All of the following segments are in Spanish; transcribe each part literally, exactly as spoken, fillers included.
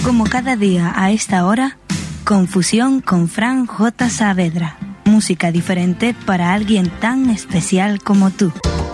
Como cada día a esta hora, Confusión con Fran J. Saavedra. Música diferente para alguien tan especial como tú.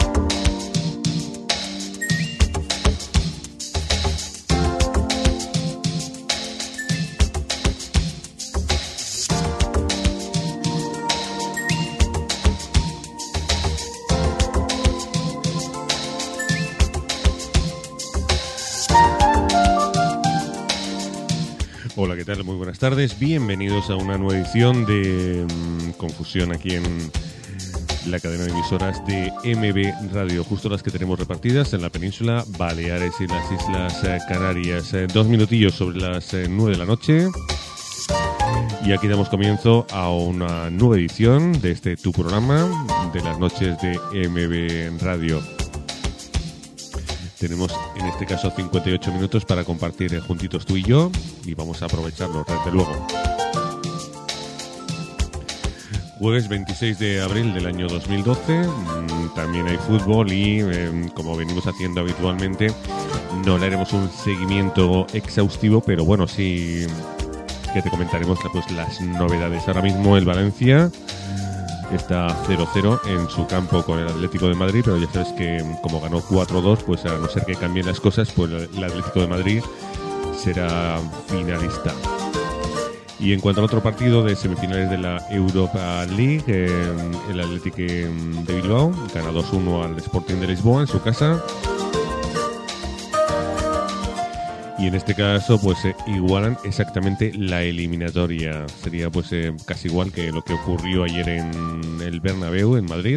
Hola, ¿qué tal? Muy buenas tardes. Bienvenidos a una nueva edición de um, Confusión aquí en la cadena de emisoras de M B Radio, justo las que tenemos repartidas en la península Baleares y las Islas eh, Canarias. Eh, dos minutillos sobre las eh, nueve de la noche. Y aquí damos comienzo a una nueva edición de este tu programa de las noches de M B Radio. Tenemos en este caso cincuenta y ocho minutos para compartir juntitos tú y yo y vamos a aprovecharlo desde luego. Jueves veintiséis de abril del año dos mil doce, también hay fútbol y eh, como venimos haciendo habitualmente no le haremos un seguimiento exhaustivo, pero bueno, sí que te comentaremos pues, las novedades. Ahora mismo el Valencia está cero cero en su campo con el Atlético de Madrid, pero ya sabes que como ganó cuatro dos, pues a no ser que cambien las cosas, pues el Atlético de Madrid será finalista. Y en cuanto al otro partido de semifinales de la Europa League, eh, el Atlético de Bilbao gana dos uno al Sporting de Lisboa en su casa. Y en este caso pues eh, igualan exactamente la eliminatoria. Sería pues eh, casi igual que lo que ocurrió ayer en el Bernabéu en Madrid,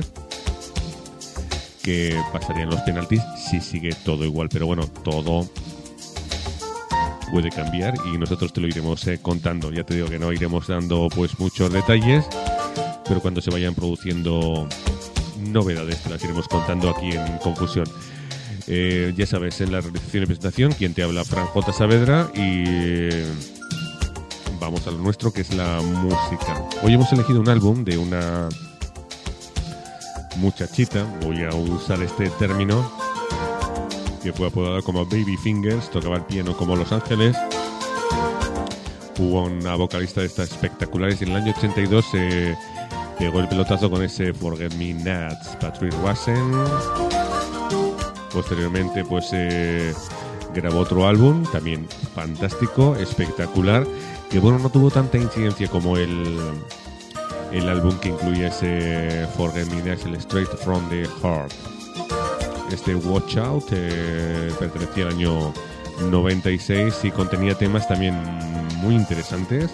que pasarían los penaltis si sigue todo igual. Pero bueno, todo puede cambiar y nosotros te lo iremos eh, contando. Ya te digo que no iremos dando pues muchos detalles, pero cuando se vayan produciendo novedades te las iremos contando aquí en Confusión. Eh, ya sabes, en la realización y presentación, quien te habla, Fran J. Saavedra, y eh, vamos a lo nuestro, que es la música. Hoy hemos elegido un álbum de una muchachita, voy a usar este término, que fue apodada como Baby Fingers, tocaba el piano como Los Ángeles. Hubo una vocalista de estas espectaculares y en el año ochenta y dos se eh, pegó el pelotazo con ese Forget Me Nots, Patrick Russen. Posteriormente pues eh, grabó otro álbum, también fantástico, espectacular, que bueno, no tuvo tanta incidencia como el, el álbum que incluye ese Forget Me Nots, el Straight From The Heart. Este Watch Out eh, pertenecía al año noventa y seis y contenía temas también muy interesantes,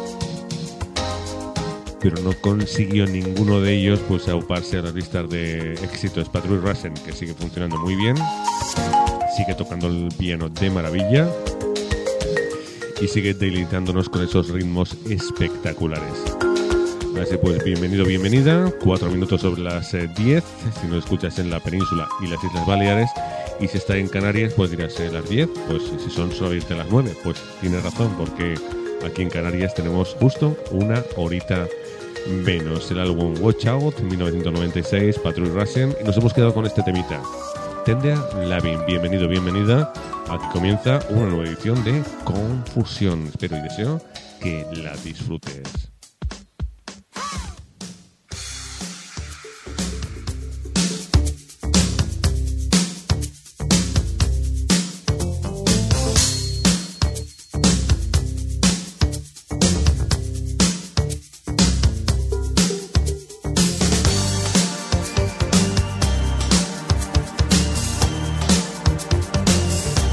pero no consiguió ninguno de ellos pues auparse a las listas de éxitos. Patrick Russen, que sigue funcionando muy bien, sigue tocando el piano de maravilla y sigue deleitándonos con esos ritmos espectaculares. Así pues, bienvenido, bienvenida. Cuatro minutos sobre las eh, diez, si nos escuchas en la península y las Islas Baleares, y si está en Canarias, pues dirás eh, las diez, pues si son solamente las nueve, pues tienes razón, porque aquí en Canarias tenemos justo una horita menos. El álbum Watch Out, mil novecientos noventa y seis, Patrick Russen, y nos hemos quedado con este temita. Tendea Lavin, bienvenido, bienvenida. Aquí comienza una nueva edición de Confusión. Espero y deseo que la disfrutes.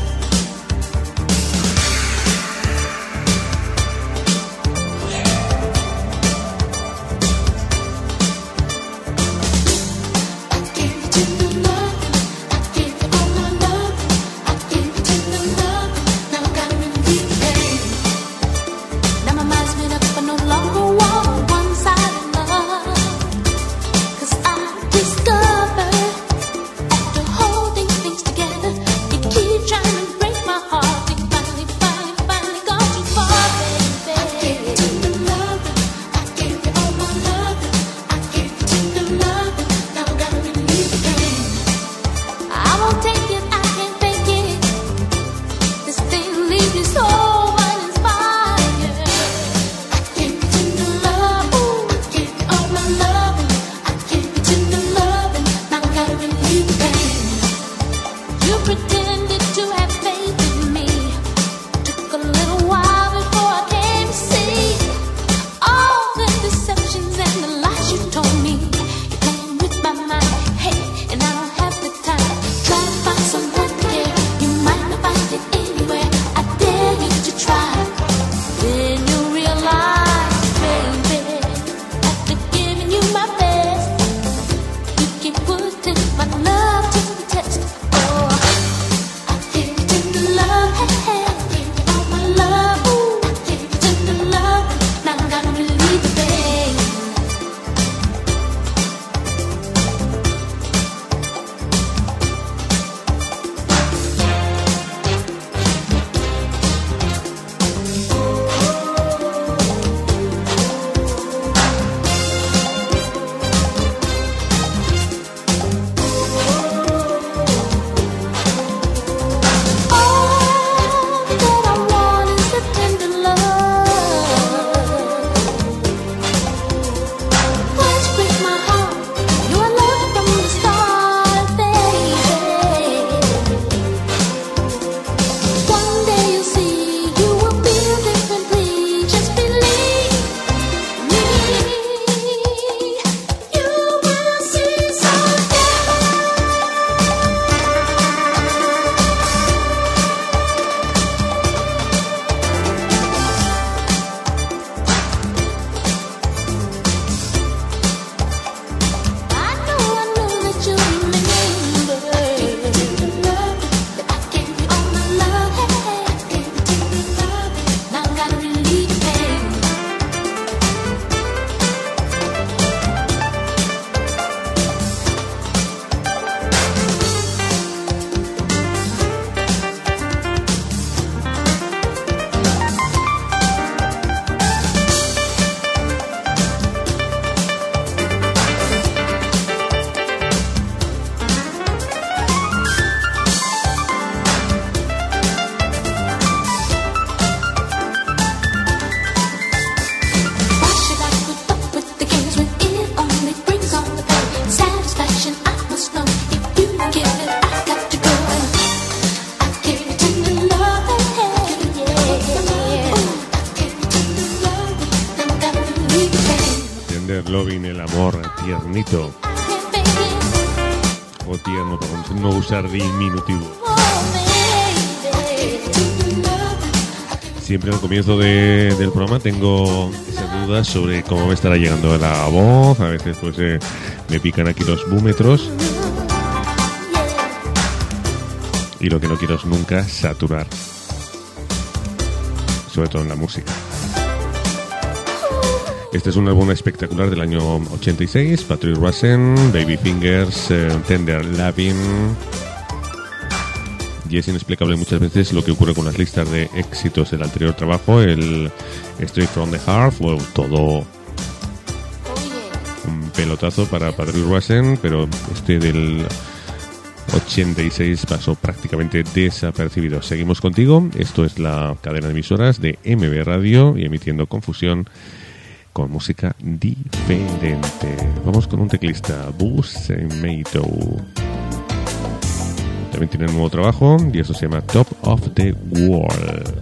Yeah. el amor tiernito. O tierno, para no usar diminutivo. Siempre al comienzo de, del programa tengo esas dudas sobre cómo me estará llegando la voz. A veces pues eh, me pican aquí los búmetros. Y lo que no quiero es nunca saturar. Sobre todo en la música. Este es un álbum espectacular del año ochenta y seis. Patrick Russen, Baby Fingers, eh, Tender Lovin'. Y es inexplicable muchas veces lo que ocurre con las listas de éxitos del anterior trabajo, el Straight from the Heart. Fue todo un pelotazo para Patrick Russen, pero este del ochenta y seis pasó prácticamente desapercibido. Seguimos contigo. Esto es la cadena de emisoras de M B Radio y emitiendo Confusión con música diferente. Vamos con un teclista, Buzz Mato. También tiene un nuevo trabajo y eso se llama Top of the World.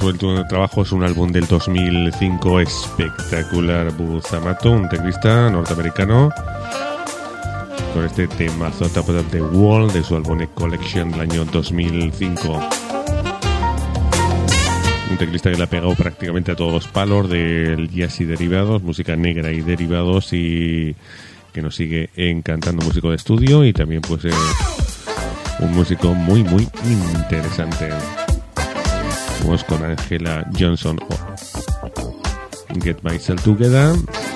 último trabajo es un álbum del dos mil cinco espectacular. Boots Amato, un teclista norteamericano, con este temazo Top of the Wall de su álbum Collection del año dos mil cinco. Un teclista que le ha pegado prácticamente a todos los palos del jazz y derivados, música negra y derivados, y que nos sigue encantando, músico de estudio y también pues eh, un músico muy muy interesante. Vamos con Angela Johnson, Get Myself Together.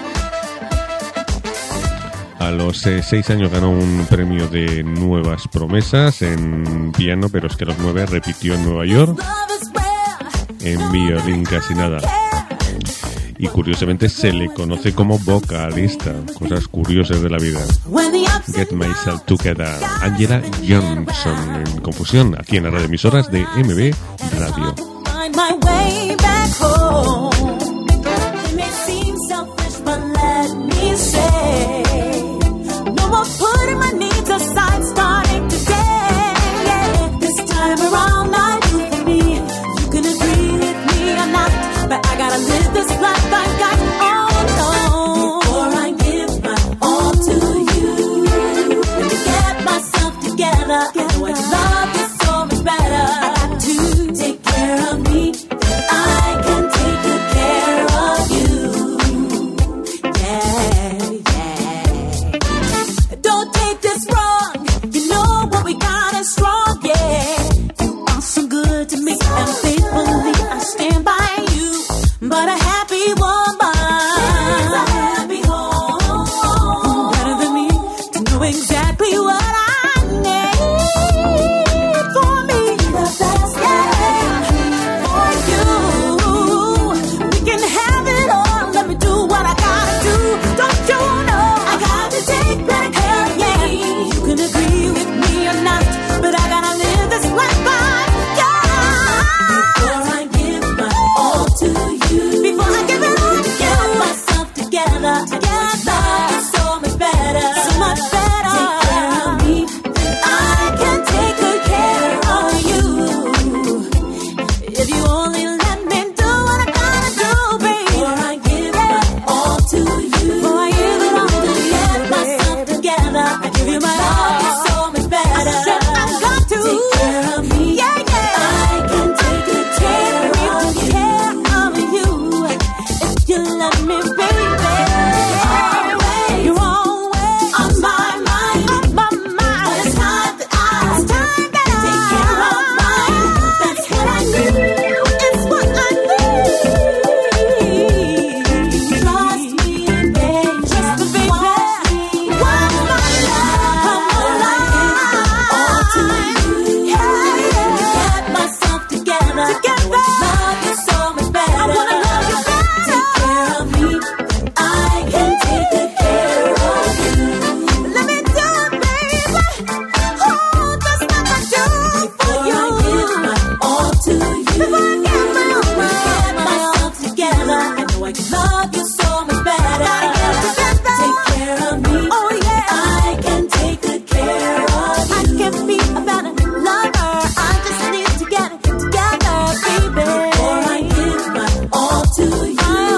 A los eh, seis años ganó un premio de Nuevas Promesas en piano, pero es que a los nueve repitió en Nueva York en violín casi nada. Y curiosamente se le conoce como vocalista. Cosas curiosas de la vida. Get Myself Together, Angela Johnson, en Confusión, aquí en la radio emisoras de M B Radio. But I gotta live this life I got on, on. Before I give my all to you, let me get myself together. I know I can love you so much better. I got to take care of me, then I can take good care of you. Yeah, yeah. Don't take this wrong, you know what we got is strong, yeah. You are so good to me, and faithfully I stand by you. But a happy woman, a happy home, better than me to know exactly what I need for me. The best, yeah, for you. We can have it all. Let me do what I gotta do. Don't you know I got to take better care of me? You can agree with me or not, but I gotta live this life I got. Before I give my all to you. Before I give it all to you, get myself together, together, so much better, so much better. Take care of me, then I can take good care of you. If you only let me do what I gotta do, baby. Before I give my all to you, before I give it all to you, get myself together, I give you my all, you're so much better. I said I've got to take care of me, yeah, yeah. I can take good care of you. You love me, baby. Always. You're always on my mind, on my mind. But it's time that I, it's time that take I care of mine. That's what I need. It's what I need. Trust me, baby. Trust me, baby. Watch my love come alive. All to you. Yeah, yeah. Get myself together. Together. I love you so much better. I wanna love you better. I can take good care of you. Let me do it, baby. Oh, just like I do for you. Before I give my all to you. Before I give my all, my get myself together. I know I can love you so much better. I gotta get together. Take care of me. Oh yeah. I can take good care of you. I can be a better lover. I just need to get it together, baby. Before I give my all to you.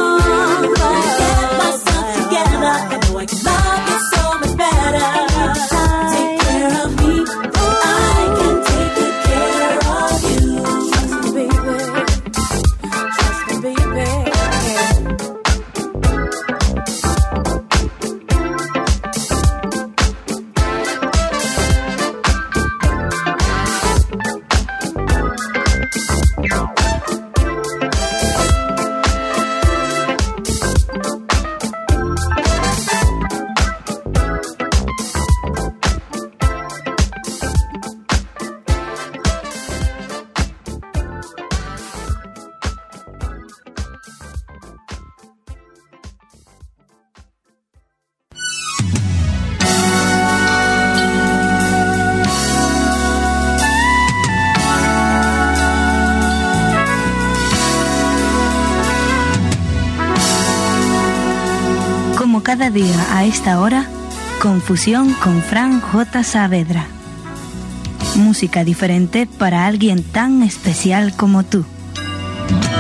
I know I can love you so much better. Take care of me. I can take good care of you. Trust me, baby. Trust me, baby. Cada día a esta hora, Confusión con Fran J. Saavedra. Música diferente para alguien tan especial como tú.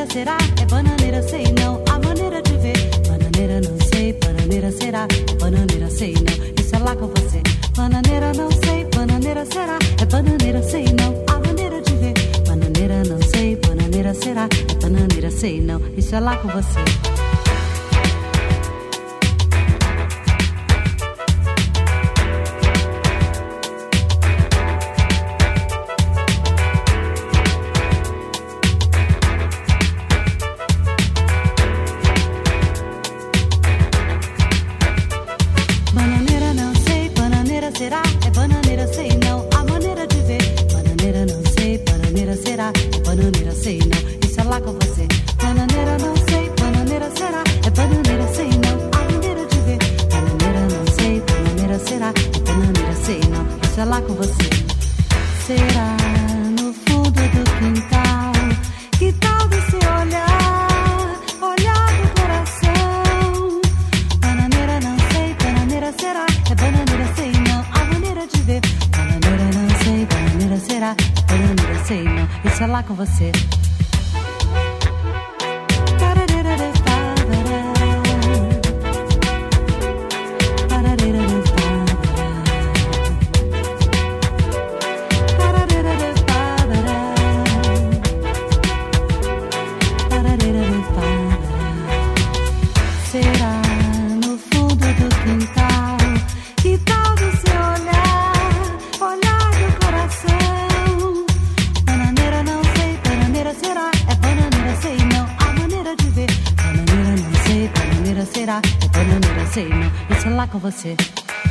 será, é bananeira, sei não, a maneira de ver. Bananeira não sei, bananeira será, é bananeira, sei não, isso é lá com você. Bananeira não sei, bananeira será, é bananeira, sei não, a maneira de ver. Bananeira não sei, bananeira será, é bananeira, sei não, isso é lá com você. Você.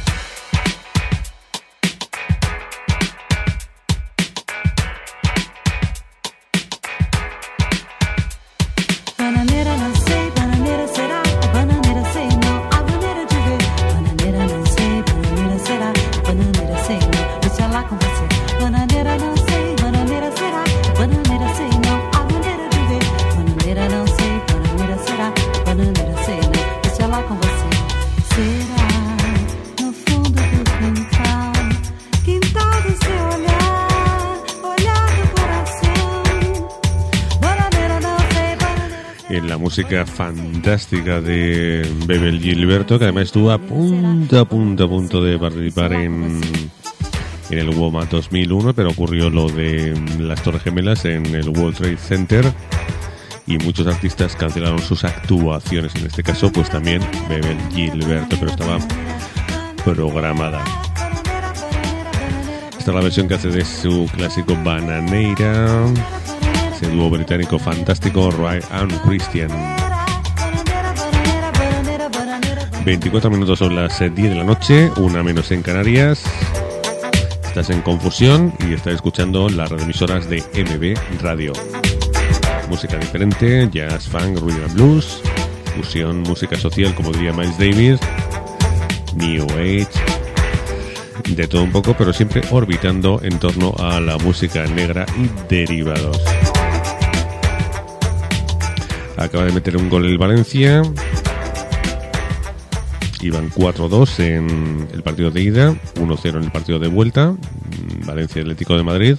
Bananeira não sei, bananeira será, é bananeira sei não, a maneira de ver. Bananeira não sei, bananeira será, é bananeira sei não, isso é lá com você. Bananeira não sei, bananeira será, é bananeira sei não, a maneira de ver. Bananeira não sei, bananeira será, é bananeira sei não, isso é lá com você. Será? En la música fantástica de Bebel Gilberto, que además estuvo a punto, a punto, a punto de participar en, en el WOMA dos mil uno, pero ocurrió lo de las Torres Gemelas en el World Trade Center y muchos artistas cancelaron sus actuaciones. En este caso, pues también Bebel Gilberto, pero estaba programada. Esta es la versión que hace de su clásico Bananeira, ese dúo británico fantástico, Roy and Christian. veinticuatro minutos son las diez de la noche, una menos en Canarias. Estás en Confusión y estás escuchando las radioemisoras de M B Radio. Música diferente, jazz, funk, rhythm and blues, fusión, música social, como diría Miles Davis, New Age, de todo un poco, pero siempre orbitando en torno a la música negra y derivados. Acaba de meter un gol el Valencia. Iban cuatro dos en el partido de ida, uno cero en el partido de vuelta, Valencia Atlético de Madrid.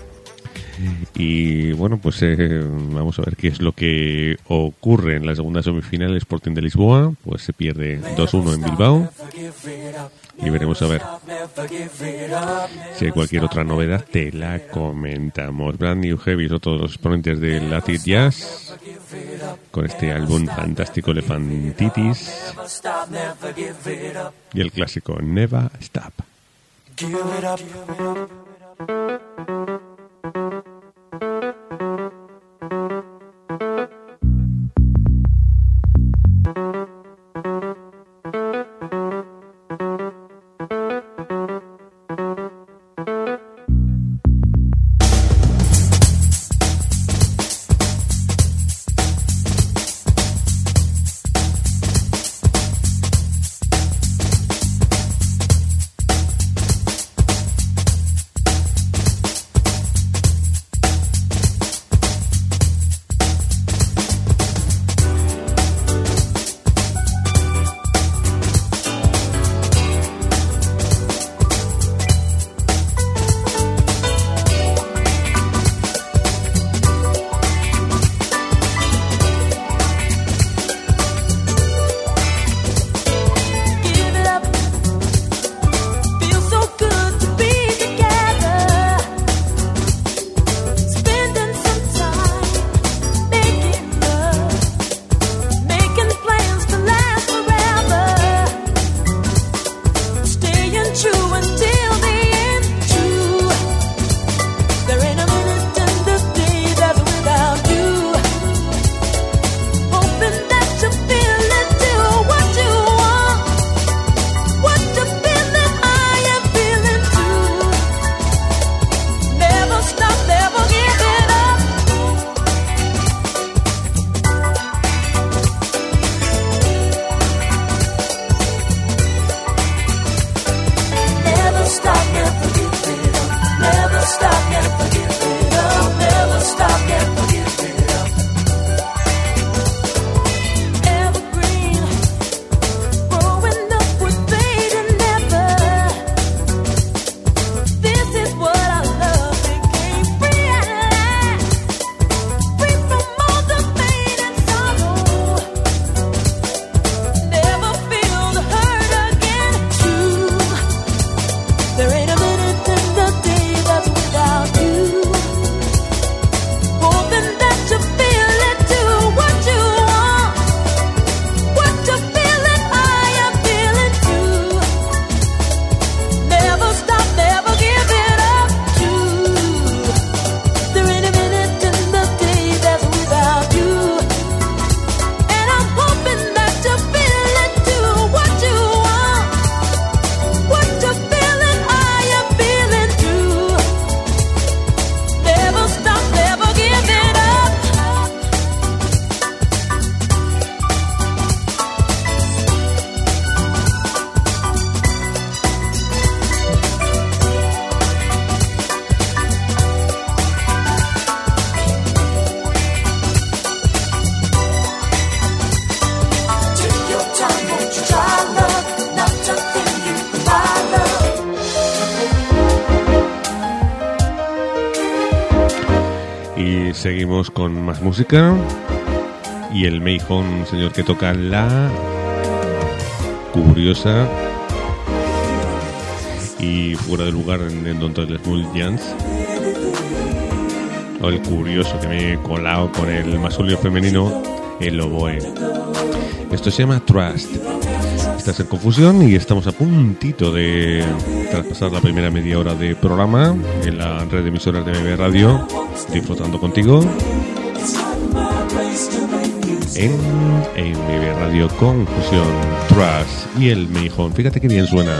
Y bueno, pues eh, vamos a ver qué es lo que ocurre en la segunda semifinal. Sporting de Lisboa pues se pierde dos uno en Bilbao. Y veremos a ver si hay cualquier otra novedad, te la comentamos. Brand New Heavy, otros los exponentes del Acid Jazz, con este álbum fantástico Elefantitis y el clásico Never Stop. Give it up. seguimos con más música. Y el Mayhon, un señor que toca la curiosa y fuera de lugar en, en Don't Tell Small Jans. O el curioso, que me he colado con el masculino femenino, el oboe. Esto se llama Trust. Estás en Confusión y estamos a puntito de traspasar la primera media hora de programa en la red de emisoras de M B Radio, disfrutando contigo en M B Radio Confusión, Trust y el Mayhon. Fíjate que bien suena.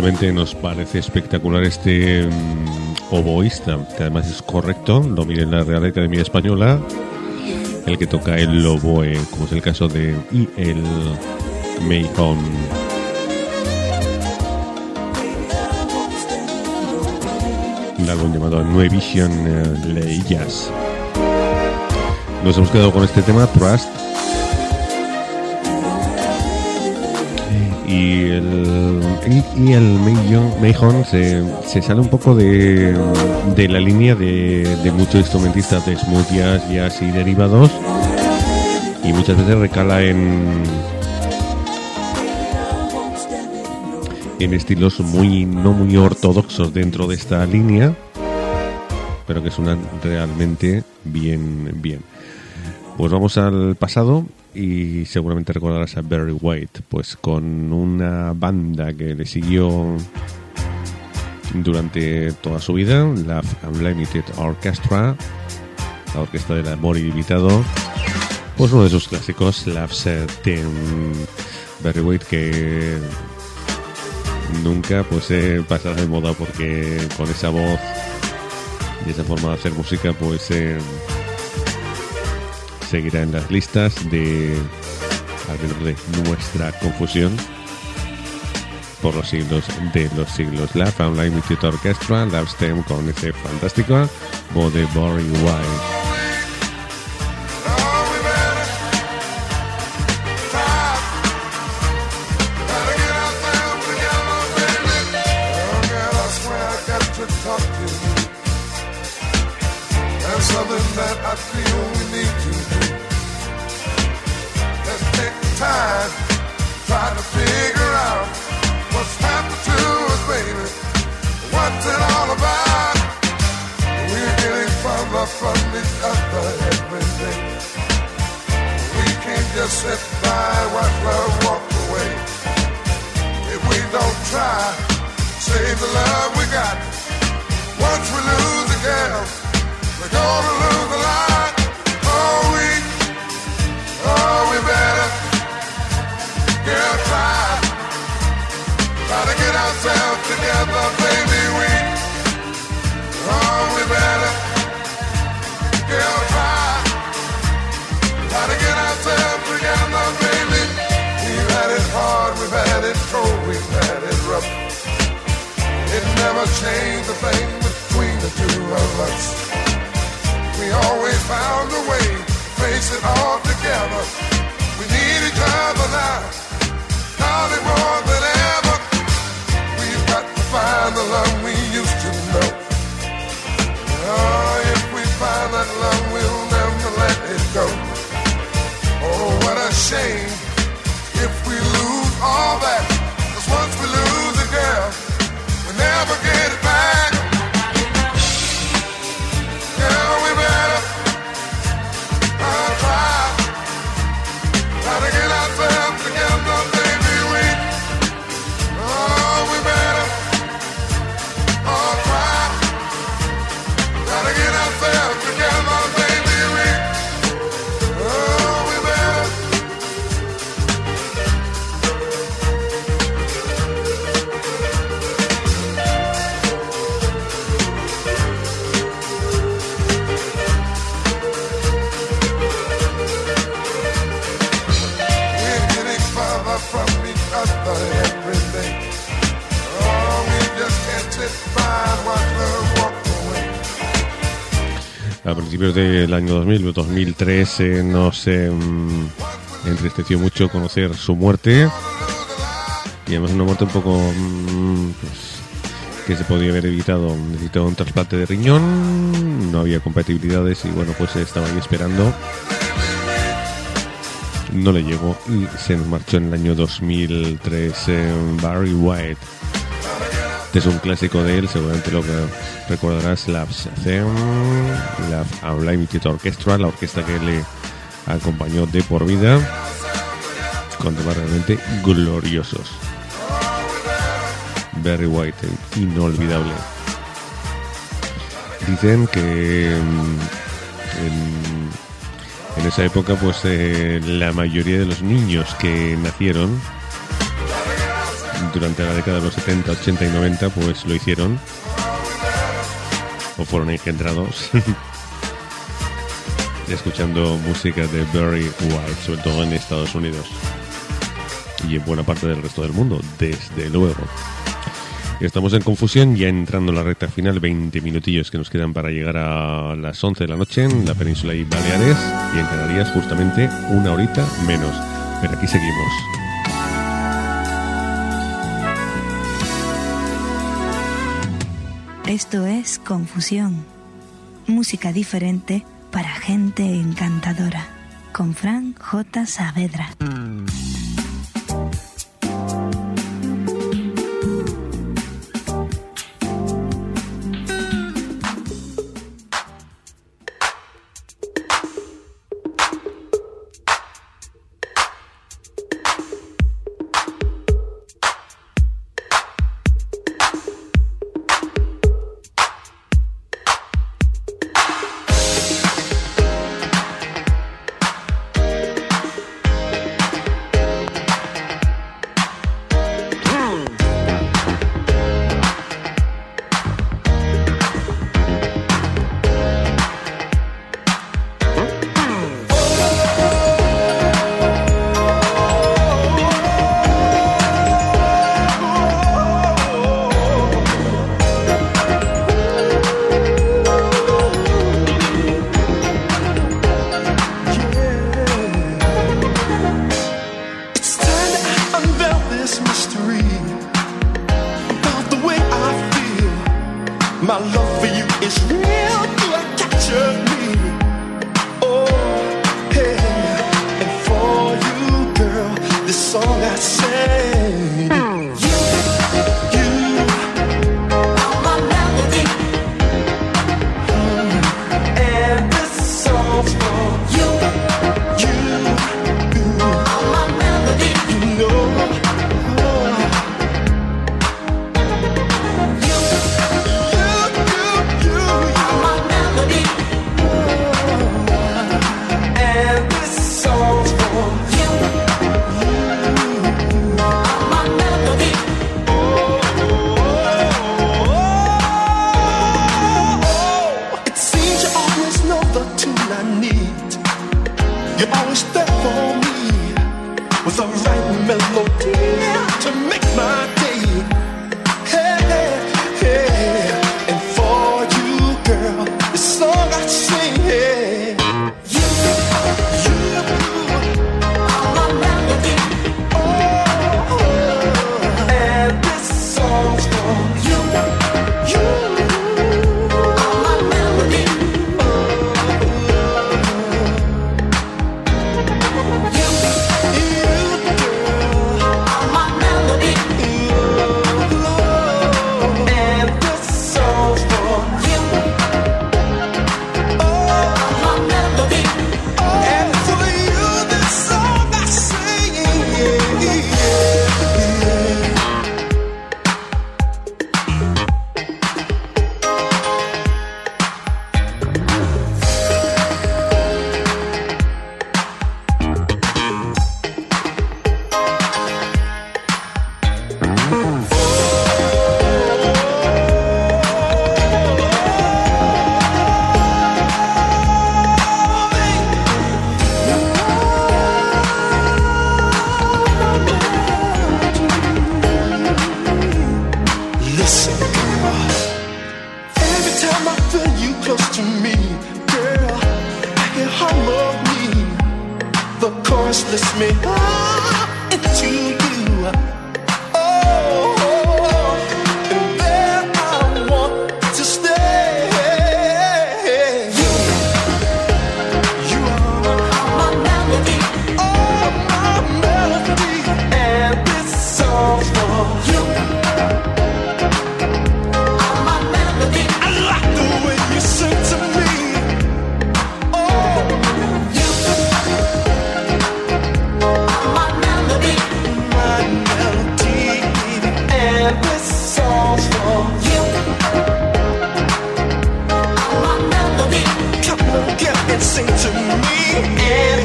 Realmente nos parece espectacular este um, oboísta, que además es correcto, lo mide en la Real Academia Española, el que toca el oboe, como es el caso de E L Mahon. El álbum llamado New Vision uh, Le Jazz. Nos hemos quedado con este tema, Trust. Y el, y el Mahon se, se sale un poco de, de la línea de, de muchos instrumentistas de smooth jazz, jazz y derivados, y muchas veces recala en en estilos muy no muy ortodoxos dentro de esta línea, pero que suenan realmente bien bien. Pues vamos al pasado y seguramente recordarás a Barry White, pues con una banda que le siguió durante toda su vida, la Unlimited Orchestra, la Orquesta del Amor Ilimitado, pues uno de sus clásicos, Love's Theme. Barry White, que nunca pues eh, pasa de moda, porque con esa voz y esa forma de hacer música pues eh, seguirá en las listas de alrededor de nuestra confusión por los siglos de los siglos. La Unlimited Orchestra, Love's Theme, con ese fantástico voz de Barry White. Sit by, watch love walk away. If we don't try, save the love we got. Once we lose a girl, we're gonna lose a lot. Oh, we, oh, we better, girl, try. Try to get ourselves together, baby, we, oh, we better, girl, try. Try to get ourselves together, baby. We've had it hard, we've had it cold, we've had it rough. It never changed a thing between the two of us. We always found a way to face it all together. We need each other now, darling, more than ever. We've got to find the love we used to know. Oh, if we find that love, we'll never let it go. Oh, what a shame if we lose all that. 'Cause once we lose a girl, we never get it back. Girl, we better uh, try. Try to get ourselves together, baby, we. Oh, we better uh, try. Try to get ourselves together, baby, we. Oh, we better. We're getting further from each other every day. Oh, we just can't sit by and watch love walk away. A principios del año dos mil, dos mil tres, eh, nos eh, entristeció mucho conocer su muerte, y además una muerte un poco mm, pues, que se podía haber evitado. Necesitaba un trasplante de riñón, no había compatibilidades y bueno, pues estaba ahí esperando, no le llegó y se nos marchó en el año dos mil tres. eh, Barry White. Este es un clásico de él, seguramente lo que recordarás, Love's Theme, la Unlimited Orchestra, la orquesta que le acompañó de por vida, con temas realmente gloriosos. Barry White, inolvidable. Dicen que en, en esa época pues eh, la mayoría de los niños que nacieron durante la década de los setenta, ochenta y noventa, pues lo hicieron o fueron engendrados escuchando música de Barry White, sobre todo en Estados Unidos y en buena parte del resto del mundo, desde luego. Estamos en Confusión, ya entrando en la recta final, veinte minutillos que nos quedan para llegar a las once de la noche en la península y Baleares, y en Canarias justamente una horita menos. Pero aquí seguimos. Esto es Confusión, música diferente para gente encantadora, con Fran J. Saavedra.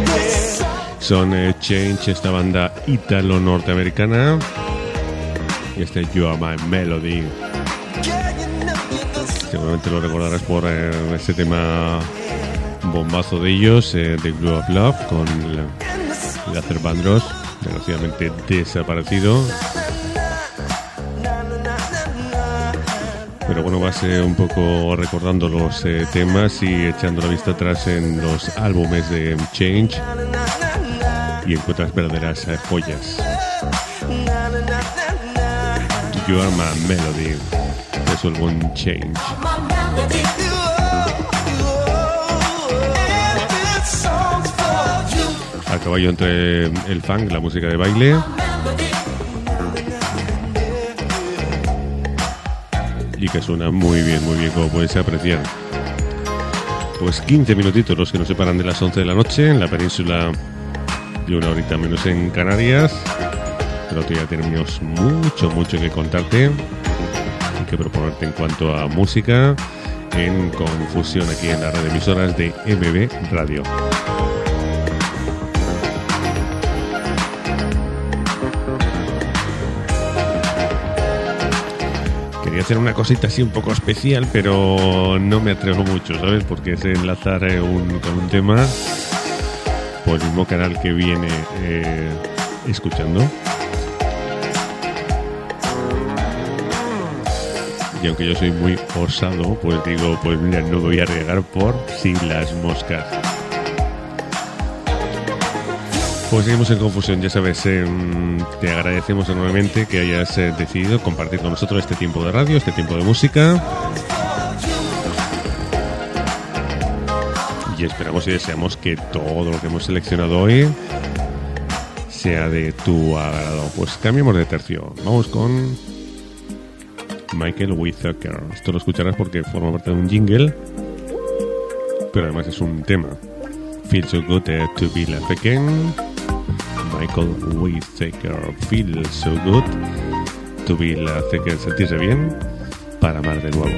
Son eh, Change, esta banda ítalo-norteamericana y este You Are My Melody. Seguramente lo recordarás por eh, este tema bombazo de ellos, eh, The Glue of Love, con Luther Vandross, desgraciadamente desaparecido. Pero bueno, vas eh, un poco recordando los eh, temas y echando la vista atrás en los álbumes de Change y encuentras verdaderas eh, joyas. You Are My Melody de su álbum Change. A caballo entre el funk, la música de baile, y que suena muy bien, muy bien, como puedes apreciar. Pues quince minutitos los que nos separan de las once de la noche en la península, y una horita menos en Canarias. Pero todavía tenemos mucho, mucho que contarte y que proponerte en cuanto a música en Confusión aquí en la red de emisoras de M B Radio. Quería hacer una cosita así un poco especial, pero no me atrevo mucho, ¿sabes? Porque es enlazar eh, un, con un tema por el mismo canal que viene eh, escuchando. Y aunque yo soy muy osado, pues digo, pues mira, no me voy a arriesgar por si las moscas. Pues seguimos en Confusión, ya sabes, eh, te agradecemos enormemente que hayas eh, decidido compartir con nosotros este tiempo de radio, este tiempo de música. Y esperamos y deseamos que todo lo que hemos seleccionado hoy sea de tu agrado. Pues cambiemos de tercio, vamos con Michael Whittaker. Esto lo escucharás porque forma parte de un jingle, pero además es un tema. Feel So Good uh, to Be Left Again. Michael Whittaker. Feel So Good to Be Left Again. Sentirse bien para amar de nuevo.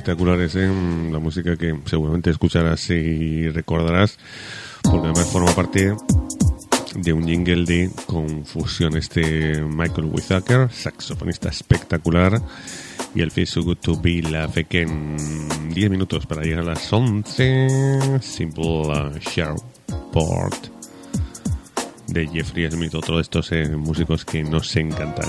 espectaculares, ¿eh? La música que seguramente escucharás y recordarás, porque además forma parte de un jingle de Confusión. Este Michael Whittaker, saxofonista espectacular, y el Feel So Good To Be Love, que en diez minutos para llegar a las once, Simple uh, Sharport de Jeffrey Smith, otro de estos eh, músicos que nos encantan.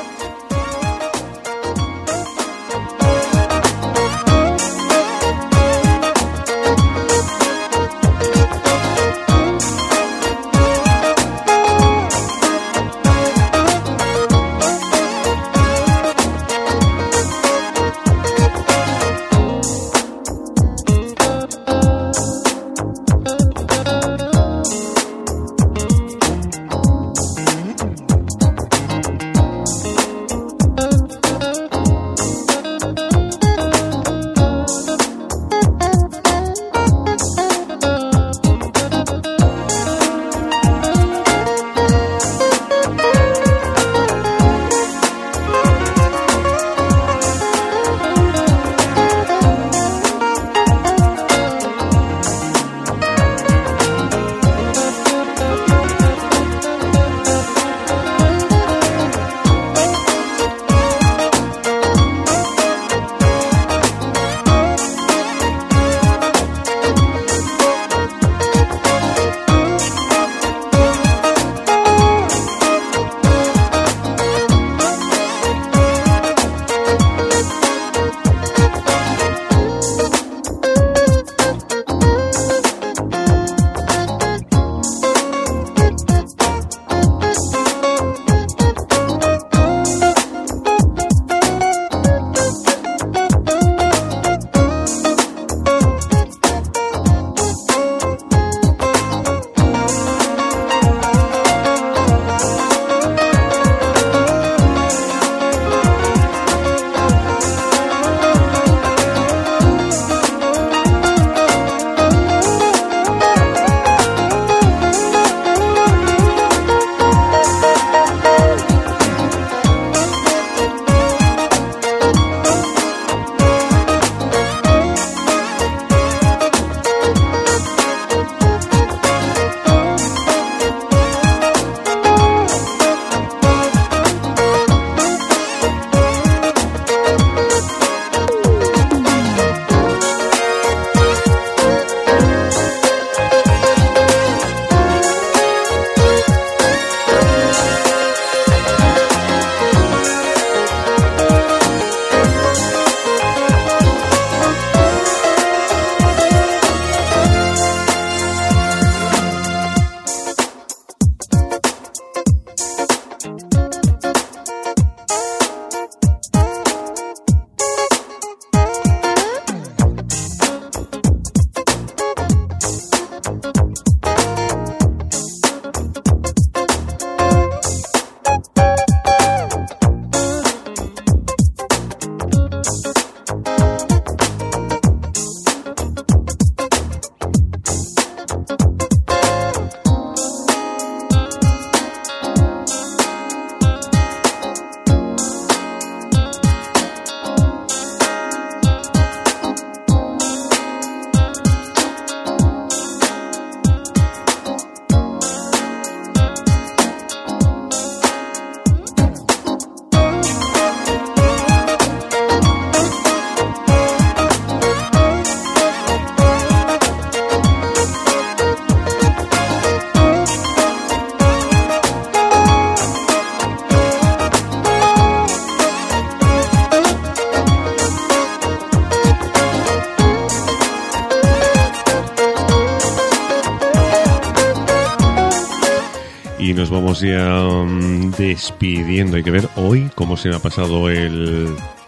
Y nos vamos ya um, despidiendo. Hay que ver hoy cómo se me ha pasado el,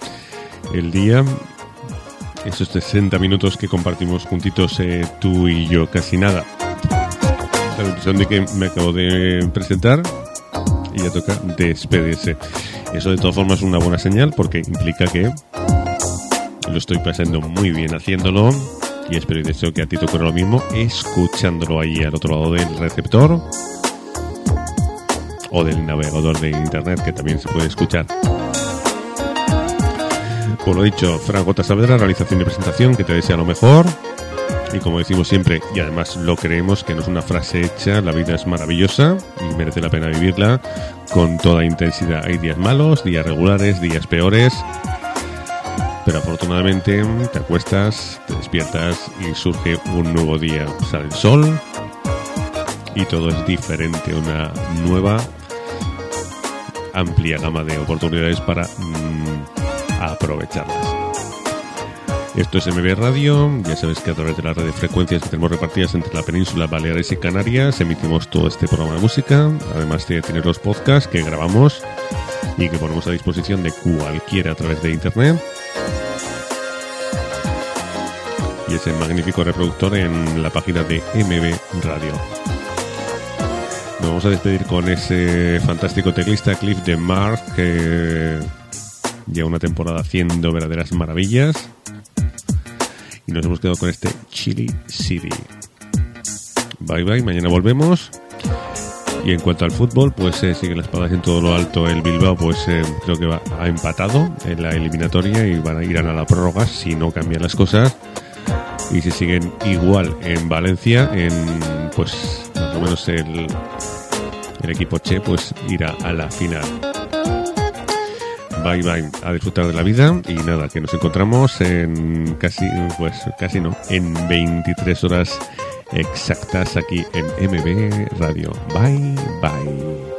el día. Esos sesenta minutos que compartimos juntitos eh, tú y yo, casi nada. La impresión de que me acabo de presentar y ya toca despedirse. Eso de todas formas es una buena señal porque implica que lo estoy pasando muy bien haciéndolo y espero y deseo que a ti te ocurra lo mismo escuchándolo ahí al otro lado del receptor o del navegador de internet, que también se puede escuchar. Por lo dicho, Fran J. Saavedra, realización y presentación, que te desea lo mejor. Y como decimos siempre, y además lo creemos, que no es una frase hecha, la vida es maravillosa y merece la pena vivirla con toda intensidad. Hay días malos, días regulares, días peores, pero afortunadamente te acuestas, te despiertas y surge un nuevo día. Sale el sol y todo es diferente, una nueva, amplia gama de oportunidades para mmm, aprovecharlas. Esto es M B Radio, ya sabes que a través de las redes de frecuencias que tenemos repartidas entre la península, Baleares y Canarias emitimos todo este programa de música. Además de tener los podcasts que grabamos y que ponemos a disposición de cualquiera a través de internet. Y ese magnífico reproductor en la página de M B Radio. Nos vamos a despedir con ese fantástico teclista Cliff DeMarc, que lleva una temporada haciendo verdaderas maravillas. Y nos hemos quedado con este Chili City. Bye bye, mañana volvemos. Y en cuanto al fútbol, pues eh, sigue la espada en todo lo alto. El Bilbao, pues eh, creo que va, ha empatado en la eliminatoria y van a ir a la prórroga si no cambian las cosas. Y si siguen igual en Valencia, en pues más o menos el, el equipo Che, pues irá a la final. Bye bye, a disfrutar de la vida. Y nada, que nos encontramos en casi, pues casi no, en veintitrés horas exactas aquí en M B Radio. Bye bye.